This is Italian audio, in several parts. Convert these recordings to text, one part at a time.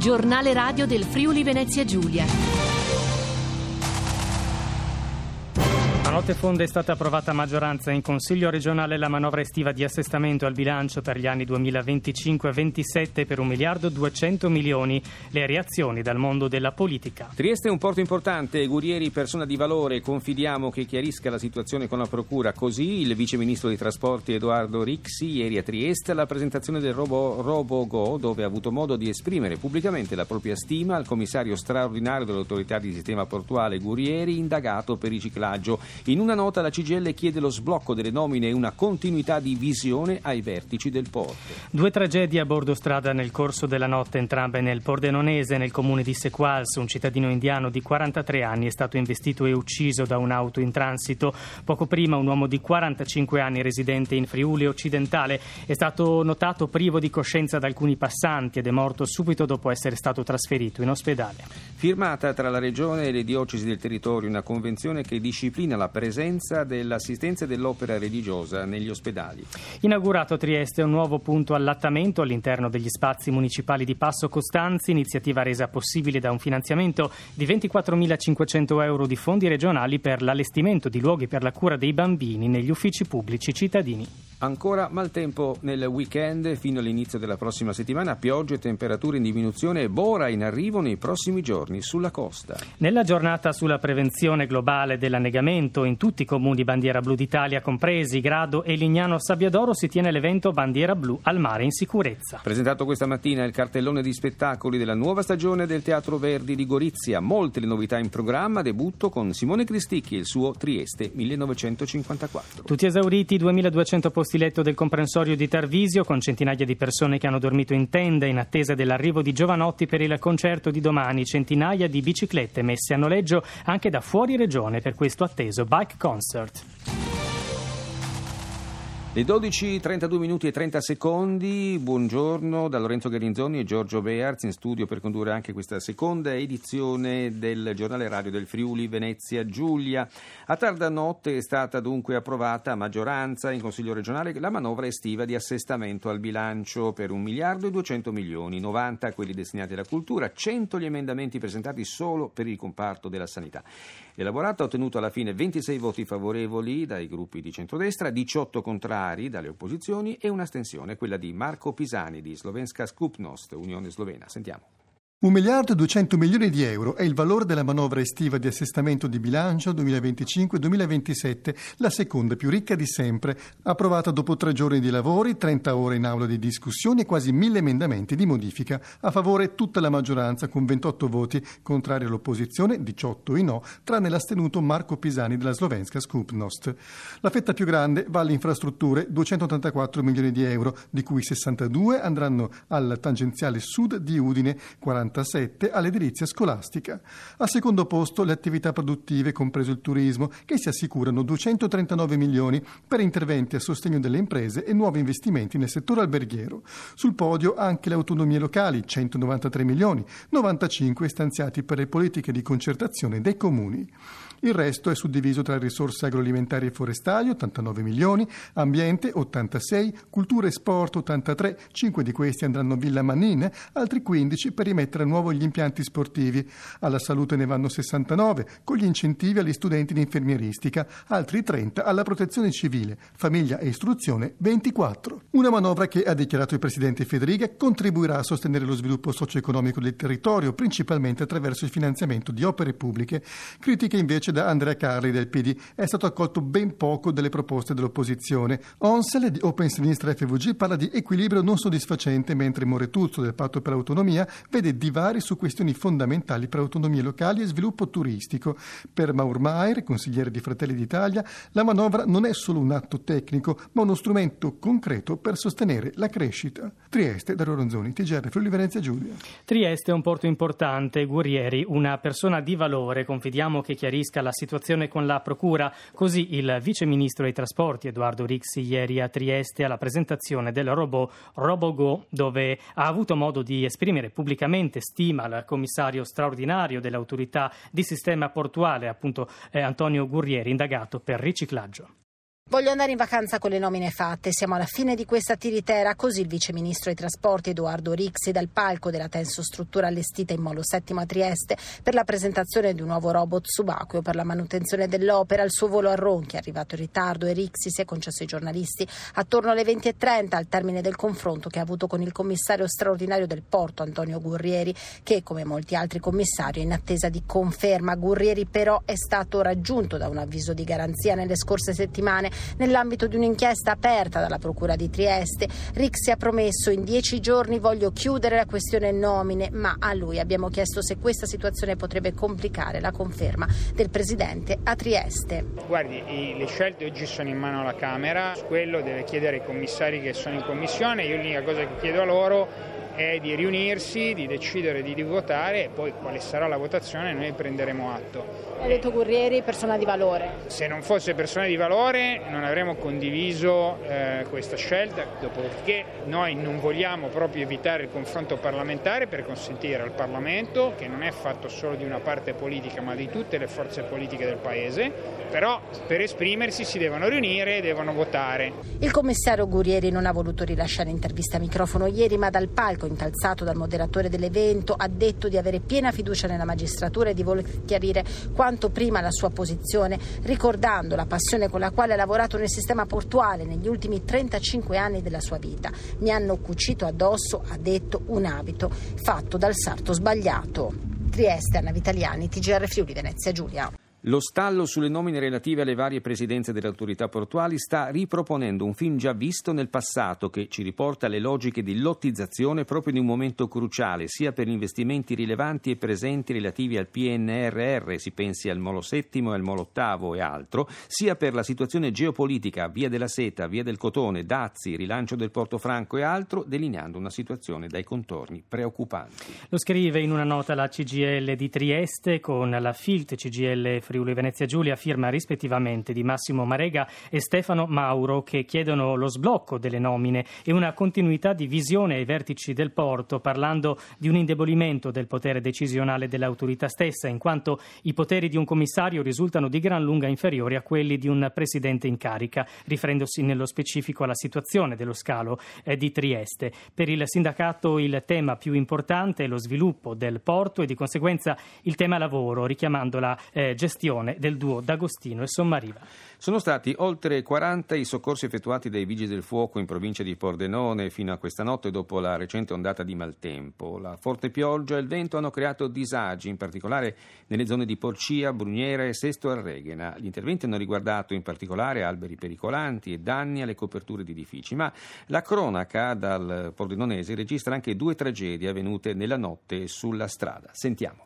Giornale radio del Friuli Venezia Giulia. A notte fonda è stata approvata a maggioranza in Consiglio regionale la manovra estiva di assestamento al bilancio per gli anni 2025-27 per 1 miliardo 200 milioni. Le reazioni dal mondo della politica. Trieste è un porto importante, Gurieri persona di valore, confidiamo che chiarisca la situazione con la procura. Così il vice ministro dei trasporti Edoardo Rixi ieri a Trieste alla presentazione del RoboGo, dove ha avuto modo di esprimere pubblicamente la propria stima al commissario straordinario dell'autorità di sistema portuale Gurieri, indagato per riciclaggio. In una nota la CGIL chiede lo sblocco delle nomine e una continuità di visione ai vertici del porto. 2 tragedie a bordo strada nel corso della notte, entrambe nel Pordenonese, nel comune di Sequals. Un cittadino indiano di 43 anni è stato investito e ucciso da un'auto in transito. Poco prima un uomo di 45 anni residente in Friuli occidentale è stato notato privo di coscienza da alcuni passanti ed è morto subito dopo essere stato trasferito in ospedale. Firmata tra la Regione e le diocesi del territorio una convenzione che disciplina la presenza dell'assistenza e dell'opera religiosa negli ospedali. Inaugurato a Trieste un nuovo punto allattamento all'interno degli spazi municipali di Passo Costanzi, iniziativa resa possibile da un finanziamento di 24.500 euro di fondi regionali per l'allestimento di luoghi per la cura dei bambini negli uffici pubblici cittadini. Ancora maltempo nel weekend fino all'inizio della prossima settimana, piogge e temperature in diminuzione e bora in arrivo nei prossimi giorni sulla costa. Nella giornata sulla prevenzione globale dell'annegamento in tutti i comuni bandiera blu d'Italia, compresi Grado e Lignano Sabbiadoro, si tiene l'evento Bandiera Blu al mare in sicurezza. Presentato questa mattina il cartellone di spettacoli della nuova stagione del Teatro Verdi di Gorizia. Molte le novità in programma, debutto con Simone Cristicchi e il suo Trieste 1954. Tutti esauriti i 2.200 posti letto del comprensorio di Tarvisio, con centinaia di persone che hanno dormito in tenda in attesa dell'arrivo di Giovanotti per il concerto di domani. Centinaia di biciclette messe a noleggio anche da fuori regione per questo atteso Bike Concert. Le 12:32 minuti e 30 secondi, buongiorno da Lorenzo Garinzoni e Giorgio Bearz in studio per condurre anche questa seconda edizione del giornale radio del Friuli Venezia Giulia. A tarda notte è stata dunque approvata a maggioranza in Consiglio regionale la manovra estiva di assestamento al bilancio per 1 miliardo e 200 milioni, 90 quelli destinati alla cultura, 100 gli emendamenti presentati solo per il comparto della sanità. L'elaborato ha ottenuto alla fine 26 voti favorevoli dai gruppi di centrodestra, 18 contrari dalle opposizioni e un'astensione, quella di Marko Pisani di Slovenska Skupnost, Unione Slovena. Sentiamo. 1 miliardo e 200 milioni di euro è il valore della manovra estiva di assestamento di bilancio 2025-2027, la seconda più ricca di sempre, approvata dopo 3 giorni di lavori, 30 ore in aula di discussioni e quasi 1.000 emendamenti di modifica. A favore tutta la maggioranza con 28 voti, contrari all'opposizione, 18 i no, tranne l'astenuto Marko Pisani della Slovenska Skupnost. La fetta più grande va alle infrastrutture, 284 milioni di euro, di cui 62 andranno al tangenziale sud di Udine, 47 all'edilizia scolastica. Al secondo posto le attività produttive, compreso il turismo, che si assicurano 239 milioni per interventi a sostegno delle imprese e nuovi investimenti nel settore alberghiero. Sul podio anche le autonomie locali, 193 milioni, 95 stanziati per le politiche di concertazione dei comuni. Il resto è suddiviso tra risorse agroalimentari e forestali, 89 milioni, ambiente, 86, cultura e sport, 83, 5 di questi andranno a Villa Mannina, altri 15 per rimettere a nuovo gli impianti sportivi. Alla salute ne vanno 69, con gli incentivi agli studenti di infermieristica, altri 30 alla protezione civile, famiglia e istruzione, 24. Una manovra che, ha dichiarato il presidente Federiga, contribuirà a sostenere lo sviluppo socio-economico del territorio, principalmente attraverso il finanziamento di opere pubbliche. Critiche invece da Andrea Carli del PD. È stato accolto ben poco delle proposte dell'opposizione. Onsel di Open Sinistra FVG parla di equilibrio non soddisfacente, mentre Moretuzzo del Patto per l'Autonomia vede divari su questioni fondamentali per autonomie locali e sviluppo turistico. Per Maur Maier, consigliere di Fratelli d'Italia, la manovra non è solo un atto tecnico, ma uno strumento concreto per sostenere la crescita. Trieste, Dario Ronzoni, TGR Friuli Venezia Giulia. Trieste è un porto importante, Gurieri una persona di valore, confidiamo che chiarisca la situazione con la procura. Così il vice ministro dei trasporti Edoardo Rixi ieri a Trieste alla presentazione del RoboGo, dove ha avuto modo di esprimere pubblicamente stima al commissario straordinario dell'autorità di sistema portuale, appunto Antonio Gurieri, indagato per riciclaggio. Voglio andare in vacanza con le nomine fatte, siamo alla fine di questa tiritera, così il viceministro ai trasporti Edoardo Rixi dal palco della tensostruttura allestita in Molo Settimo a Trieste per la presentazione di un nuovo robot subacqueo per la manutenzione dell'opera. Il suo volo a Ronchi è arrivato in ritardo e Rixi si è concesso ai giornalisti attorno alle 20:30 al termine del confronto che ha avuto con il commissario straordinario del porto Antonio Gurrieri, che come molti altri commissari è in attesa di conferma. Gurrieri però è stato raggiunto da un avviso di garanzia nelle scorse settimane nell'ambito di un'inchiesta aperta dalla Procura di Trieste. Rixi ha promesso: in 10 giorni voglio chiudere la questione nomine, ma a lui abbiamo chiesto se questa situazione potrebbe complicare la conferma del Presidente a Trieste. Guardi, le scelte oggi sono in mano alla Camera, quello deve chiedere ai commissari che sono in commissione. Io l'unica cosa che chiedo a loro è di riunirsi, di decidere di votare e poi quale sarà la votazione noi prenderemo atto. Ha detto Gurrieri, persona di valore. Se non fosse persona di valore non avremmo condiviso questa scelta, dopodiché noi non vogliamo proprio evitare il confronto parlamentare per consentire al Parlamento, che non è fatto solo di una parte politica ma di tutte le forze politiche del Paese, però per esprimersi si devono riunire e devono votare. Il commissario Gurrieri non ha voluto rilasciare intervista a microfono ieri, ma dal palco incalzato dal moderatore dell'evento ha detto di avere piena fiducia nella magistratura e di voler chiarire quanto prima la sua posizione, ricordando la passione con la quale ha lavorato nel sistema portuale negli ultimi 35 anni della sua vita. Mi hanno cucito addosso, ha detto, un abito fatto dal sarto sbagliato. Trieste, Anna Vitaliani, TGR Friuli Venezia Giulia. Lo stallo sulle nomine relative alle varie presidenze delle autorità portuali sta riproponendo un film già visto nel passato che ci riporta alle logiche di lottizzazione proprio in un momento cruciale, sia per gli investimenti rilevanti e presenti relativi al PNRR, si pensi al Molo Settimo e al Molo Ottavo e altro, sia per la situazione geopolitica, via della Seta, via del Cotone, dazi, rilancio del Porto Franco e altro, delineando una situazione dai contorni preoccupanti. Lo scrive in una nota la CGIL di Trieste con la FILT CGIL Friuli Venezia Giulia, firma rispettivamente di Massimo Marega e Stefano Mauro, che chiedono lo sblocco delle nomine e una continuità di visione ai vertici del porto, parlando di un indebolimento del potere decisionale dell'autorità stessa, in quanto i poteri di un commissario risultano di gran lunga inferiori a quelli di un presidente in carica, riferendosi nello specifico alla situazione dello scalo di Trieste. Per il sindacato il tema più importante è lo sviluppo del porto e di conseguenza il tema lavoro, richiamando la gestione del duo D'Agostino e Sommariva. Sono stati oltre 40 i soccorsi effettuati dai Vigili del Fuoco in provincia di Pordenone fino a questa notte dopo la recente ondata di maltempo. La forte pioggia e il vento hanno creato disagi, in particolare nelle zone di Porcia, Bruniera e Sesto Arreghena. Gli interventi hanno riguardato in particolare alberi pericolanti e danni alle coperture di edifici, ma la cronaca dal pordenonese registra anche 2 tragedie avvenute nella notte sulla strada. Sentiamo.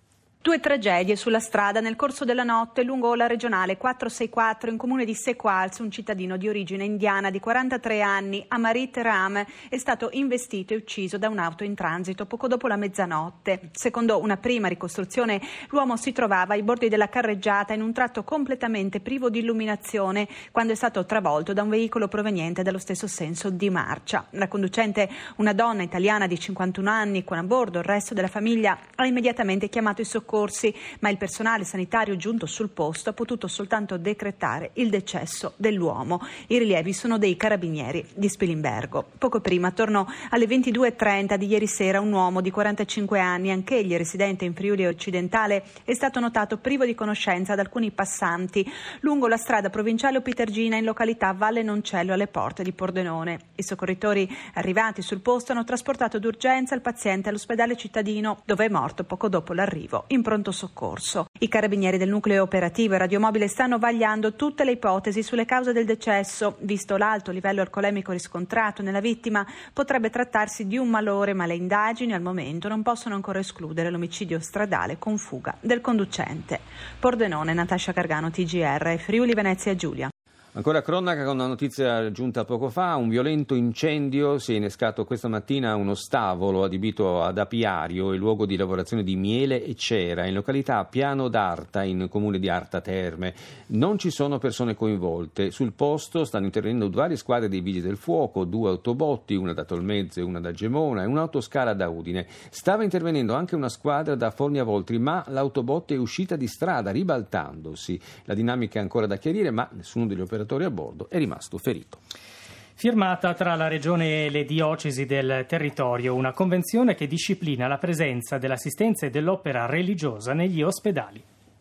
2 tragedie sulla strada nel corso della notte lungo la regionale 464 in comune di Sequals. Un cittadino di origine indiana di 43 anni, Amarit Ram, è stato investito e ucciso da un'auto in transito poco dopo la mezzanotte. Secondo una prima ricostruzione, l'uomo si trovava ai bordi della carreggiata in un tratto completamente privo di illuminazione quando è stato travolto da un veicolo proveniente dallo stesso senso di marcia. La conducente, una donna italiana di 51 anni con a bordo il resto della famiglia, ha immediatamente chiamato i soccorsi, ma il personale sanitario giunto sul posto ha potuto soltanto decretare il decesso dell'uomo. I rilievi sono dei carabinieri di Spilimbergo. Poco prima, attorno alle 22:30 di ieri sera, un uomo di 45 anni, anch'egli residente in Friuli Occidentale, è stato notato privo di conoscenza da alcuni passanti lungo la strada provinciale Opitergina in località Valle Noncello alle porte di Pordenone. I soccorritori arrivati sul posto hanno trasportato d'urgenza il paziente all'ospedale cittadino, dove è morto poco dopo l'arrivo in pronto soccorso. I carabinieri del nucleo operativo e radiomobile stanno vagliando tutte le ipotesi sulle cause del decesso. Visto l'alto livello alcolemico riscontrato nella vittima, potrebbe trattarsi di un malore, ma le indagini al momento non possono ancora escludere l'omicidio stradale con fuga del conducente. Pordenone, Natascia Gargano, TGR, Friuli Venezia Giulia. Ancora cronaca con una notizia giunta poco fa: un violento incendio si è innescato questa mattina a uno stavolo adibito ad apiario e luogo di lavorazione di miele e cera in località Piano d'Arta, in comune di Arta Terme. Non ci sono persone coinvolte. Sul posto stanno intervenendo varie squadre dei Vigili del Fuoco, 2 autobotti, una da Tolmezzo e una da Gemona, e un'autoscala da Udine. Stava intervenendo anche una squadra da Forni Avoltri, ma l'autobot è uscita di strada ribaltandosi. La dinamica è ancora da chiarire, ma nessuno degli operatori saltatore a bordo è rimasto ferito. Firmata tra la Regione e le diocesi del territorio una convenzione che disciplina la presenza dell'assistenza e dell'opera religiosa negli ospedali.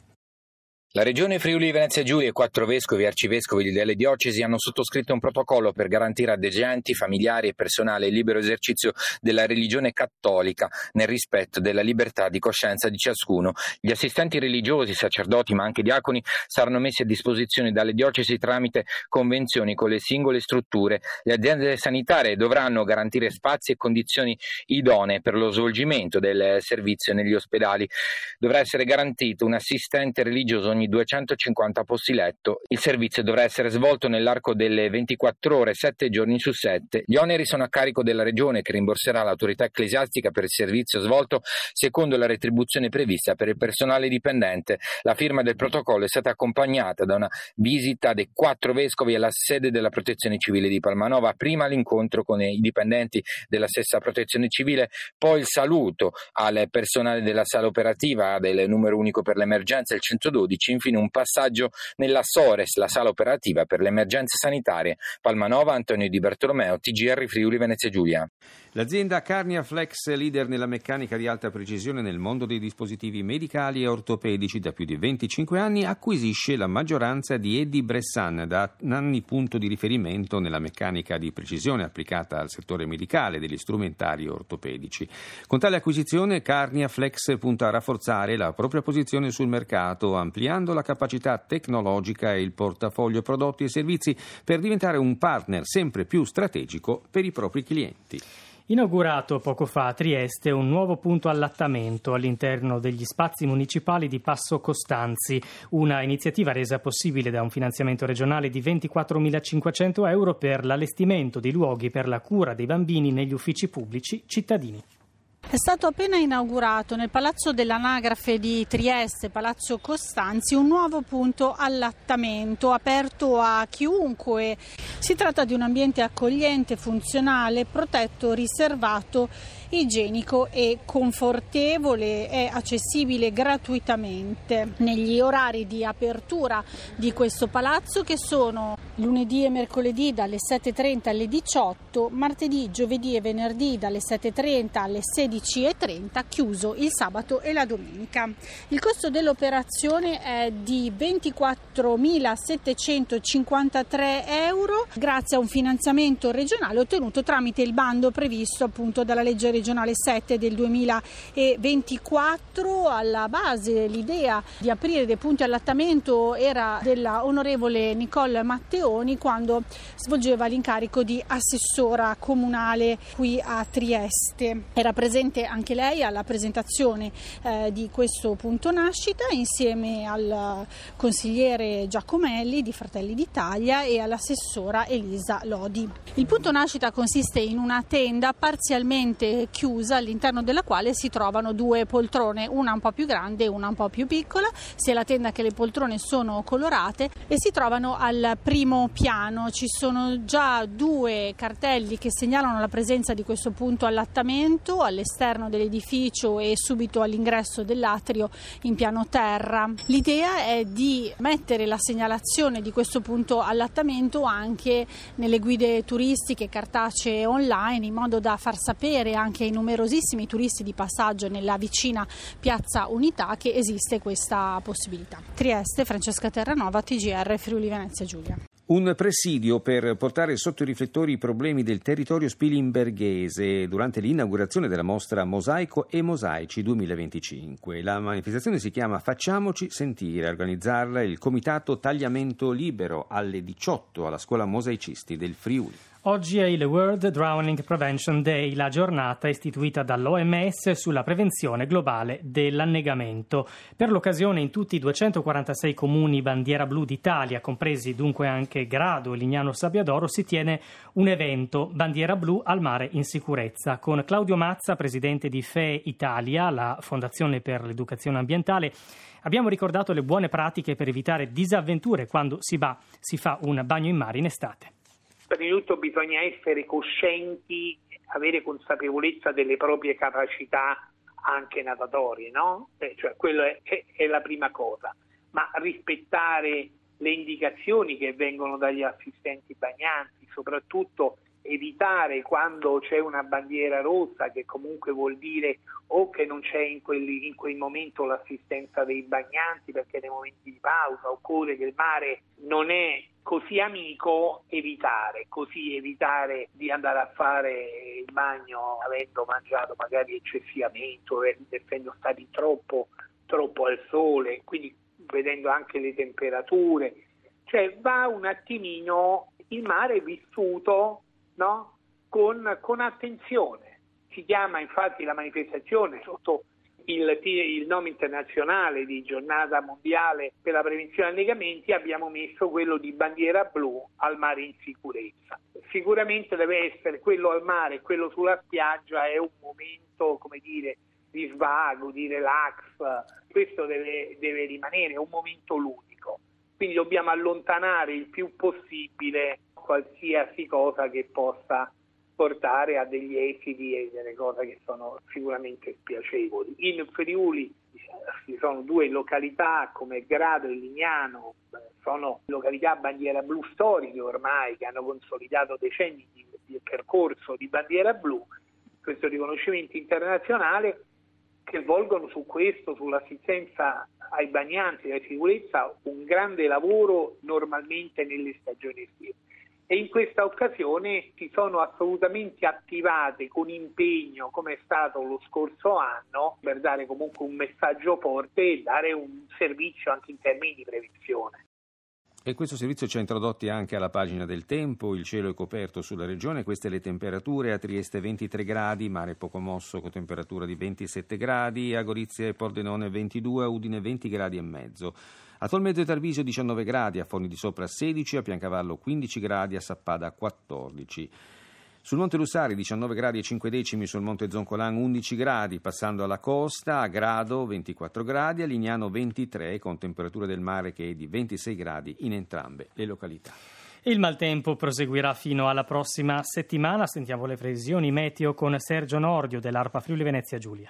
La Regione Friuli Venezia Giulia e 4 vescovi e arcivescovi delle diocesi hanno sottoscritto un protocollo per garantire a degenti, familiari e personale il libero esercizio della religione cattolica nel rispetto della libertà di coscienza di ciascuno. Gli assistenti religiosi, sacerdoti ma anche diaconi saranno messi a disposizione dalle diocesi tramite convenzioni con le singole strutture. Le aziende sanitarie dovranno garantire spazi e condizioni idonee per lo svolgimento del servizio negli ospedali. Dovrà essere garantito un assistente religioso ogni 250 posti letto. Il servizio dovrà essere svolto nell'arco delle 24 ore, 7 giorni su 7. Gli oneri sono a carico della Regione, che rimborserà l'autorità ecclesiastica per il servizio svolto secondo la retribuzione prevista per il personale dipendente. La firma del protocollo è stata accompagnata da una visita dei 4 vescovi alla sede della Protezione Civile di Palmanova, prima l'incontro con i dipendenti della stessa Protezione Civile, poi il saluto al personale della sala operativa del numero unico per l'emergenza, il 112, infine un passaggio nella Sores, la sala operativa per le emergenze sanitarie. Palmanova, Antonio Di Bartolomeo, TGR Friuli Venezia Giulia. L'azienda Carnia Flex, leader nella meccanica di alta precisione nel mondo dei dispositivi medicali e ortopedici da più di 25 anni, acquisisce la maggioranza di Edi Bressan, da anni punto di riferimento nella meccanica di precisione applicata al settore medicale degli strumentali ortopedici. Con tale acquisizione Carnia Flex punta a rafforzare la propria posizione sul mercato, ampliando la capacità tecnologica e il portafoglio prodotti e servizi per diventare un partner sempre più strategico per i propri clienti. Inaugurato poco fa a Trieste un nuovo punto allattamento all'interno degli spazi municipali di Passo Costanzi, una iniziativa resa possibile da un finanziamento regionale di 24.500 euro per l'allestimento di luoghi per la cura dei bambini negli uffici pubblici cittadini. È stato appena inaugurato nel Palazzo dell'Anagrafe di Trieste, Palazzo Costanzi, un nuovo punto allattamento aperto a chiunque. Si tratta di un ambiente accogliente, funzionale, protetto, riservato, igienico e confortevole, è accessibile gratuitamente negli orari di apertura di questo palazzo, che sono lunedì e mercoledì dalle 7.30 alle 18, martedì, giovedì e venerdì dalle 7.30 alle 16.30, chiuso il sabato e la domenica. Il costo dell'operazione è di 24.753 euro grazie a un finanziamento regionale ottenuto tramite il bando previsto appunto dalla legge regionale 7 del 2024. Alla base l'idea di aprire dei punti allattamento era della onorevole Nicole Matteoni quando svolgeva l'incarico di assessora comunale qui a Trieste. Era presente anche lei alla presentazione di questo punto nascita insieme al consigliere Giacomelli di Fratelli d'Italia e all'assessora Elisa Lodi. Il punto nascita consiste in una tenda parzialmente chiusa all'interno della quale si trovano 2 poltrone, una un po' più grande e una un po' più piccola. Sia la tenda che le poltrone sono colorate e si trovano al primo piano. Ci sono già 2 cartelli che segnalano la presenza di questo punto allattamento all'esterno dell'edificio e subito all'ingresso dell'atrio in piano terra. L'idea è di mettere la segnalazione di questo punto allattamento anche nelle guide turistiche cartacee online, in modo da far sapere anche ai numerosissimi turisti di passaggio nella vicina Piazza Unità che esiste questa possibilità. Trieste, Francesca Terranova, TGR Friuli Venezia Giulia. Un presidio per portare sotto i riflettori i problemi del territorio spilimberghese durante l'inaugurazione della mostra Mosaico e Mosaici 2025. La manifestazione si chiama Facciamoci sentire, a organizzarla il Comitato Tagliamento Libero alle 18 alla Scuola Mosaicisti del Friuli. Oggi è il World Drowning Prevention Day, la giornata istituita dall'OMS sulla prevenzione globale dell'annegamento. Per l'occasione in tutti i 246 comuni bandiera blu d'Italia, compresi dunque anche Grado e Lignano Sabbiadoro, si tiene un evento Bandiera Blu al mare in sicurezza. Con Claudio Mazza, presidente di FEE Italia, la Fondazione per l'Educazione Ambientale, abbiamo ricordato le buone pratiche per evitare disavventure quando si fa un bagno in mare in estate. Prima di tutto bisogna essere coscienti, avere consapevolezza delle proprie capacità anche natatorie, no? Cioè quello è la prima cosa, ma rispettare le indicazioni che vengono dagli assistenti bagnanti, soprattutto evitare quando c'è una bandiera rossa, che comunque vuol dire o che non c'è in quel momento l'assistenza dei bagnanti perché nei momenti di pausa, oppure che il mare non è così amico, evitare di andare a fare il bagno avendo mangiato magari eccessivamente o essendo stati troppo al sole, quindi vedendo anche le temperature, cioè va un attimino il mare vissuto, no? Con attenzione. Si chiama infatti la manifestazione sotto il nome internazionale di Giornata Mondiale per la Prevenzione Annegamenti, abbiamo messo quello di bandiera blu al mare in sicurezza. Sicuramente deve essere quello al mare e quello sulla spiaggia è un momento, come dire, di svago, di relax, questo deve rimanere un momento ludico. Quindi dobbiamo allontanare il più possibile qualsiasi cosa che possa portare a degli esiti e delle cose che sono sicuramente spiacevoli. In Friuli ci sono 2 località come Grado e Lignano, sono località a bandiera blu storiche ormai, che hanno consolidato decenni di percorso di bandiera blu, questo riconoscimento internazionale, che volgono su questo, sull'assistenza ai bagnanti e alla sicurezza, un grande lavoro normalmente nelle stagioni estive. E in questa occasione si sono assolutamente attivate con impegno, come è stato lo scorso anno, per dare comunque un messaggio forte e dare un servizio anche in termini di prevenzione. E questo servizio ci ha introdotti anche alla pagina del tempo. Il cielo è coperto sulla regione, queste le temperature: a Trieste 23 gradi, mare poco mosso con temperatura di 27 gradi, a Gorizia e Pordenone 22, a Udine 20 gradi e mezzo. A Tolmezzo e Tarvisio 19 gradi, a Forni di Sopra 16, a Piancavallo 15 gradi, a Sappada 14. Sul Monte Lussari 19 gradi e 5 decimi, sul Monte Zoncolan 11 gradi, passando alla costa, a Grado 24 gradi, a Lignano 23, con temperatura del mare che è di 26 gradi in entrambe le località. Il maltempo proseguirà fino alla prossima settimana. Sentiamo le previsioni meteo con Sergio Nordio dell'ARPA Friuli Venezia Giulia.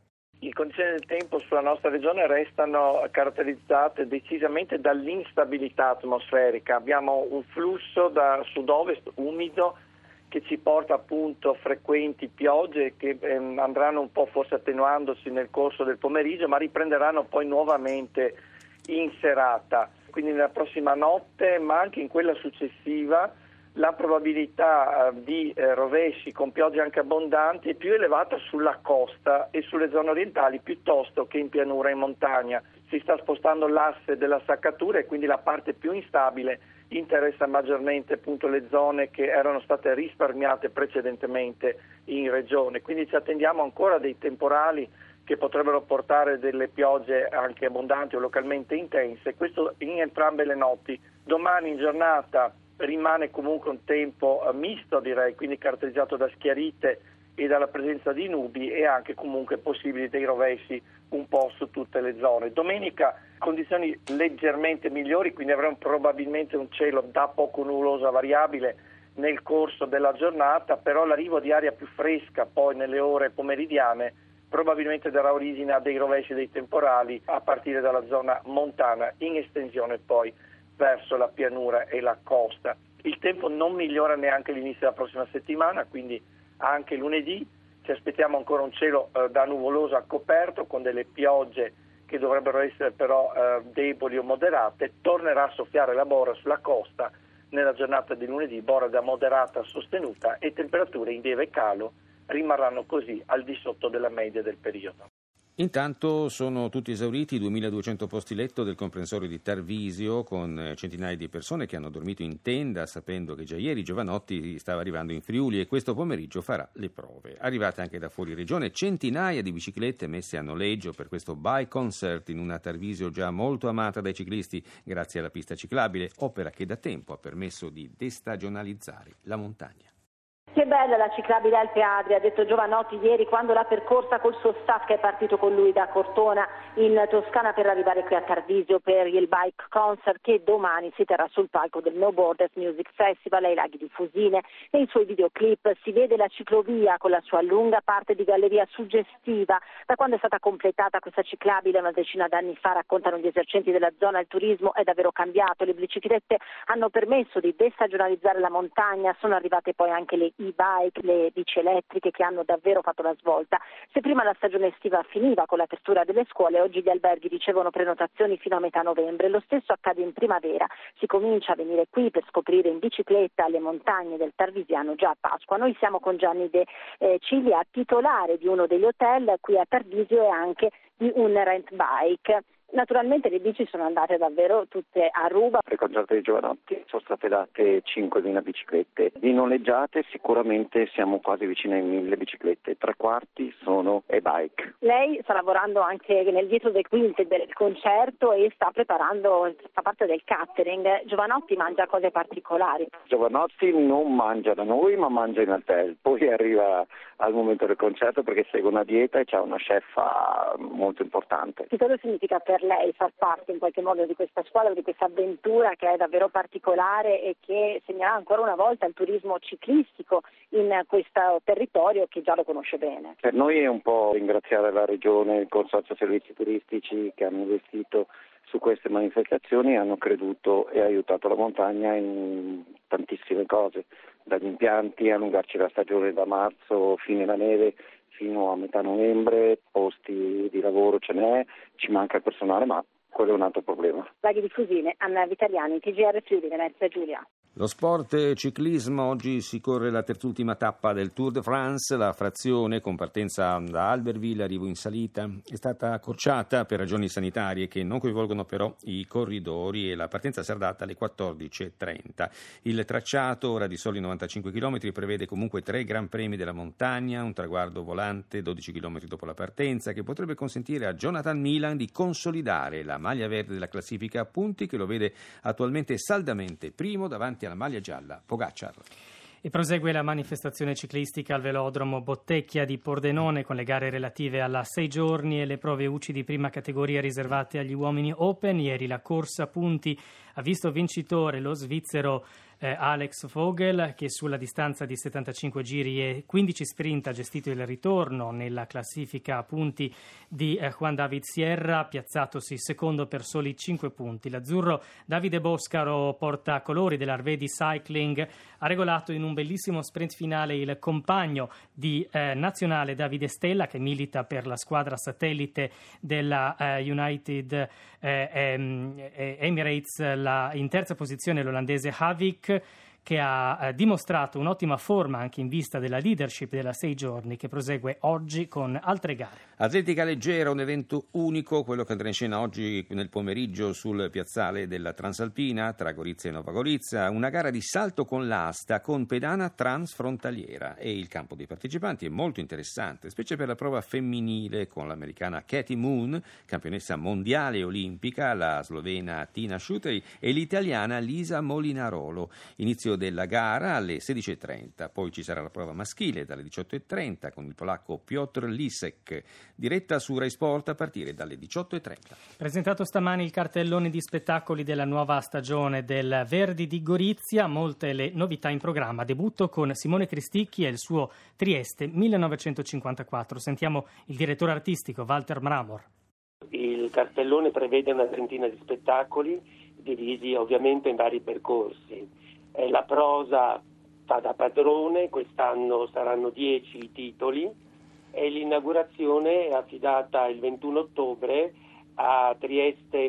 Le condizioni del tempo sulla nostra regione restano caratterizzate decisamente dall'instabilità atmosferica. Abbiamo un flusso da sud-ovest umido che ci porta appunto frequenti piogge che andranno un po' forse attenuandosi nel corso del pomeriggio, ma riprenderanno poi nuovamente in serata. Quindi nella prossima notte, ma anche in quella successiva, la probabilità di rovesci con piogge anche abbondanti è più elevata sulla costa e sulle zone orientali piuttosto che in pianura e in montagna. Si sta spostando l'asse della saccatura e quindi la parte più instabile interessa maggiormente appunto le zone che erano state risparmiate precedentemente in regione. Quindi ci attendiamo ancora dei temporali che potrebbero portare delle piogge anche abbondanti o localmente intense, questo in entrambe le notti. Domani in giornata rimane comunque un tempo misto, direi, quindi caratterizzato da schiarite e dalla presenza di nubi e anche comunque possibili dei rovesci un po' su tutte le zone. Domenica condizioni leggermente migliori, quindi avremo probabilmente un cielo da poco nuvoloso a variabile nel corso della giornata, però l'arrivo di aria più fresca poi nelle ore pomeridiane probabilmente darà origine a dei rovesci dei temporali a partire dalla zona montana in estensione poi verso la pianura e la costa. Il tempo non migliora neanche all'inizio della prossima settimana, quindi anche lunedì ci aspettiamo ancora un cielo da nuvoloso a coperto con delle piogge che dovrebbero essere però deboli o moderate. Tornerà a soffiare la bora sulla costa nella giornata di lunedì, bora da moderata a sostenuta, e temperature in lieve calo rimarranno così al di sotto della media del periodo. Intanto sono tutti esauriti i 2.200 posti letto del comprensorio di Tarvisio, con centinaia di persone che hanno dormito in tenda sapendo che già ieri Giovanotti stava arrivando in Friuli e questo pomeriggio farà le prove. Arrivate anche da fuori regione centinaia di biciclette messe a noleggio per questo bike concert in una Tarvisio già molto amata dai ciclisti grazie alla pista ciclabile, opera che da tempo ha permesso di destagionalizzare la montagna. Che bella la ciclabile Alpe Adria, ha detto Giovanotti ieri quando l'ha percorsa col suo staff che è partito con lui da Cortona in Toscana per arrivare qui a Tarvisio per il Bike Concert che domani si terrà sul palco del No Borders Music Festival ai Laghi di Fusine. Nei suoi videoclip si vede la ciclovia con la sua lunga parte di galleria suggestiva. Da quando è stata completata questa ciclabile una decina d'anni fa, raccontano gli esercenti della zona, il turismo è davvero cambiato. Le biciclette hanno permesso di destagionalizzare la montagna, sono arrivate poi anche le e-bike, le bici elettriche che hanno davvero fatto la svolta. Se prima la stagione estiva finiva con l'apertura delle scuole, oggi gli alberghi ricevono prenotazioni fino a metà novembre. Lo stesso accade in primavera. Si comincia a venire qui per scoprire in bicicletta le montagne del Tarvisiano già a Pasqua. Noi siamo con Gianni De Ciglia, titolare di uno degli hotel qui a Tarvisio e anche di un rent bike. Naturalmente le bici sono andate davvero tutte a ruba. Per il concerto di Giovanotti sono state date 5.000 biciclette. Di noleggiate sicuramente siamo quasi vicini ai 1.000 biciclette, 3/4 sono e-bike. Lei sta lavorando anche nel dietro le quinte del concerto e sta preparando, fa parte del catering. Giovanotti mangia cose particolari. Giovanotti non mangia da noi ma mangia in hotel, poi arriva al momento del concerto perché segue una dieta e c'ha una chef molto importante. Che cosa significa per lei far parte in qualche modo di questa squadra, di questa avventura che è davvero particolare e che segnerà ancora una volta il turismo ciclistico in questo territorio che già lo conosce bene? Per noi è un po' ringraziare la Regione, il Consorzio Servizi Turistici che hanno investito su queste manifestazioni, hanno creduto e aiutato la montagna in tantissime cose, dagli impianti, a allungarci la stagione da marzo fino alla neve, fino a metà novembre, posti di lavoro ce n'è, ci manca il personale, ma quello è un altro problema. Laghi di Fusine, Anna Vitaliani, TGR Friuli Venezia Giulia. Lo sport ciclismo, oggi si corre la terzultima tappa del Tour de France, la frazione con partenza da Albertville, arrivo in salita, è stata accorciata per ragioni sanitarie che non coinvolgono però i corridori e la partenza sarà data alle 14.30. Il tracciato, ora di soli 95 km, prevede comunque 3 Gran Premi della montagna, un traguardo volante 12 km dopo la partenza che potrebbe consentire a Jonathan Milan di consolidare la maglia verde della classifica a punti che lo vede attualmente saldamente primo davanti alla maglia gialla Pogacar. E prosegue la manifestazione ciclistica al velodromo Bottecchia di Pordenone con le gare relative alla 6 giorni e le prove UCI di prima categoria riservate agli uomini Open. Ieri la corsa a punti ha visto vincitore lo svizzero Alex Vogel, che sulla distanza di 75 giri e 15 sprint ha gestito il ritorno nella classifica a punti di Juan David Sierra, piazzatosi secondo per soli 5 punti. L'azzurro Davide Boscaro, portacolori dell'Arvedi Cycling, ha regolato in un bellissimo sprint finale il compagno di nazionale Davide Stella, che milita per la squadra satellite della United Emirates, in terza posizione l'olandese Havik, che ha dimostrato un'ottima forma anche in vista della leadership della 6 giorni che prosegue oggi con altre gare. Atletica leggera, un evento unico, quello che andrà in scena oggi nel pomeriggio sul piazzale della Transalpina tra Gorizia e Nova Gorizia, una gara di salto con l'asta con pedana transfrontaliera e il campo dei partecipanti è molto interessante, specie per la prova femminile con l'americana Katie Moon, campionessa mondiale e olimpica, la slovena Tina Schuteri e l'italiana Lisa Molinarolo. Inizio della gara alle 16.30, poi ci sarà la prova maschile dalle 18.30 con il polacco Piotr Lisek, diretta su Rai Sport a partire dalle 18.30. Presentato stamani il cartellone di spettacoli della nuova stagione del Verdi di Gorizia, molte le novità in programma, debutto con Simone Cristicchi e il suo Trieste 1954. Sentiamo il direttore artistico Walter Mramor. Il cartellone prevede una trentina di spettacoli divisi ovviamente in vari percorsi. La prosa fa da padrone, quest'anno saranno 10 i titoli e l'inaugurazione è affidata il 21 ottobre a Trieste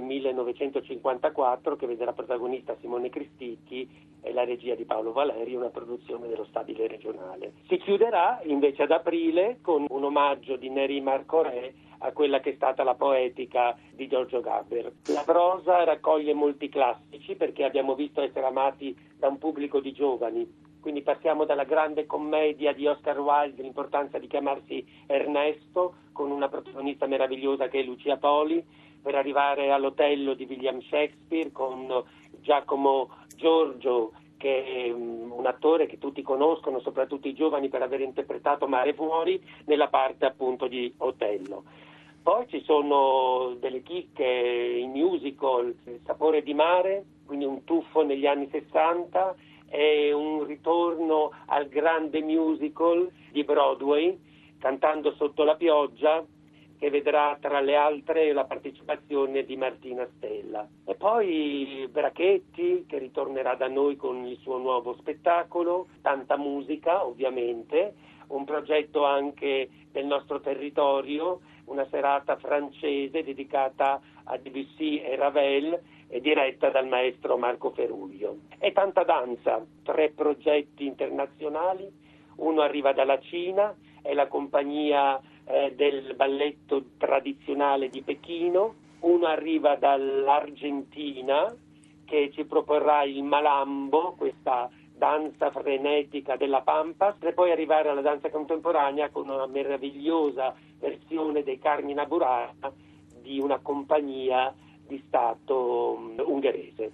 1954 che vede la protagonista Simone Cristicchi e la regia di Paolo Valeri, una produzione dello Stabile Regionale. Si chiuderà invece ad aprile con un omaggio di Neri Marco Re a quella che è stata la poetica di Giorgio Gaber. La prosa raccoglie molti classici perché abbiamo visto essere amati da un pubblico di giovani. Quindi passiamo dalla grande commedia di Oscar Wilde, l'importanza di chiamarsi Ernesto, con una protagonista meravigliosa che è Lucia Poli, per arrivare all'Otello di William Shakespeare con Giacomo Giorgio che è un attore che tutti conoscono, soprattutto i giovani, per aver interpretato Mare Fuori nella parte appunto di Otello. Poi ci sono delle chicche in musical, Il sapore di mare, quindi un tuffo negli anni 60, e un ritorno al grande musical di Broadway, Cantando sotto la pioggia, che vedrà tra le altre la partecipazione di Martina Stella. E poi Brachetti, che ritornerà da noi con il suo nuovo spettacolo, tanta musica ovviamente, un progetto anche del nostro territorio, una serata francese dedicata a Debussy e Ravel e diretta dal maestro Marco Feruglio. E tanta danza, 3 progetti internazionali, uno arriva dalla Cina, è la compagnia del balletto tradizionale di Pechino, uno arriva dall'Argentina che ci proporrà il malambo, questa danza frenetica della Pampas, per poi arrivare alla danza contemporanea con una meravigliosa versione dei Carmina Burana di una compagnia di Stato ungherese.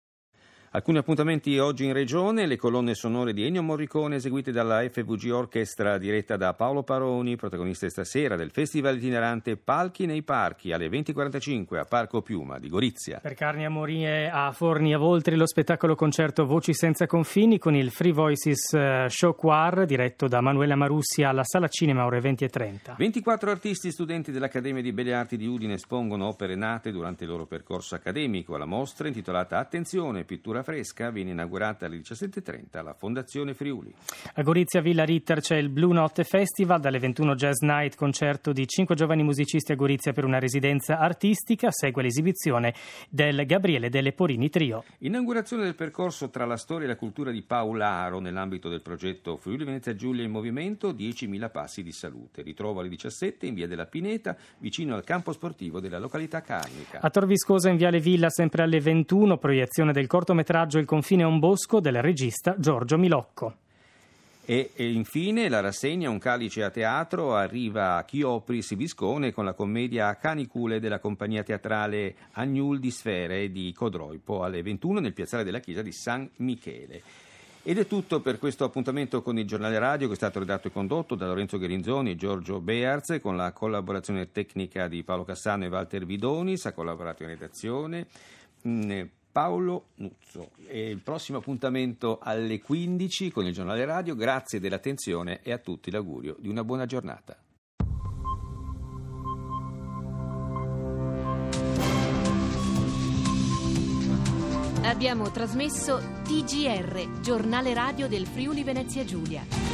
Alcuni appuntamenti oggi in regione, le colonne sonore di Ennio Morricone eseguite dalla FVG Orchestra diretta da Paolo Paroni, protagoniste stasera del Festival itinerante Palchi nei Parchi alle 20.45 a Parco Piuma di Gorizia. Per Carni a Morie a Forni a Voltri lo spettacolo concerto Voci senza confini con il Free Voices Show Choir diretto da Manuela Marussi alla Sala Cinema ore 20.30. 24 artisti studenti dell'Accademia di Belle Arti di Udine espongono opere nate durante il loro percorso accademico. La mostra intitolata Attenzione, pittura fresca viene inaugurata alle 17.30 alla Fondazione Friuli. A Gorizia Villa Ritter c'è il Blue Notte Festival, dalle 21 Jazz Night, concerto di 5 giovani musicisti a Gorizia per una residenza artistica, segue l'esibizione del Gabriele Delle Porini Trio. Inaugurazione del percorso tra la storia e la cultura di Paolaro nell'ambito del progetto Friuli Venezia Giulia in movimento, 10.000 passi di salute. Ritrovo alle 17 in via della Pineta, vicino al campo sportivo della località Carnica. A Tor Viscosa in viale Villa sempre alle 21, proiezione del cortometraggio Il confine è un bosco del regista Giorgio Milocco. E infine la rassegna Un calice a teatro arriva a Chiopris Viscone con la commedia Canicule della compagnia teatrale Agnul di Sfere di Codroipo alle 21 nel piazzale della chiesa di San Michele. Ed è tutto per questo appuntamento con il Giornale Radio, che è stato redatto e condotto da Lorenzo Gerinzoni e Giorgio Bearz, con la collaborazione tecnica di Paolo Cassano e Walter Vidonis, ha collaborato in redazione Paolo Nuzzo. E il prossimo appuntamento alle 15 con il Giornale Radio. Grazie dell'attenzione e a tutti l'augurio di una buona giornata. Abbiamo trasmesso TGR, Giornale Radio del Friuli Venezia Giulia.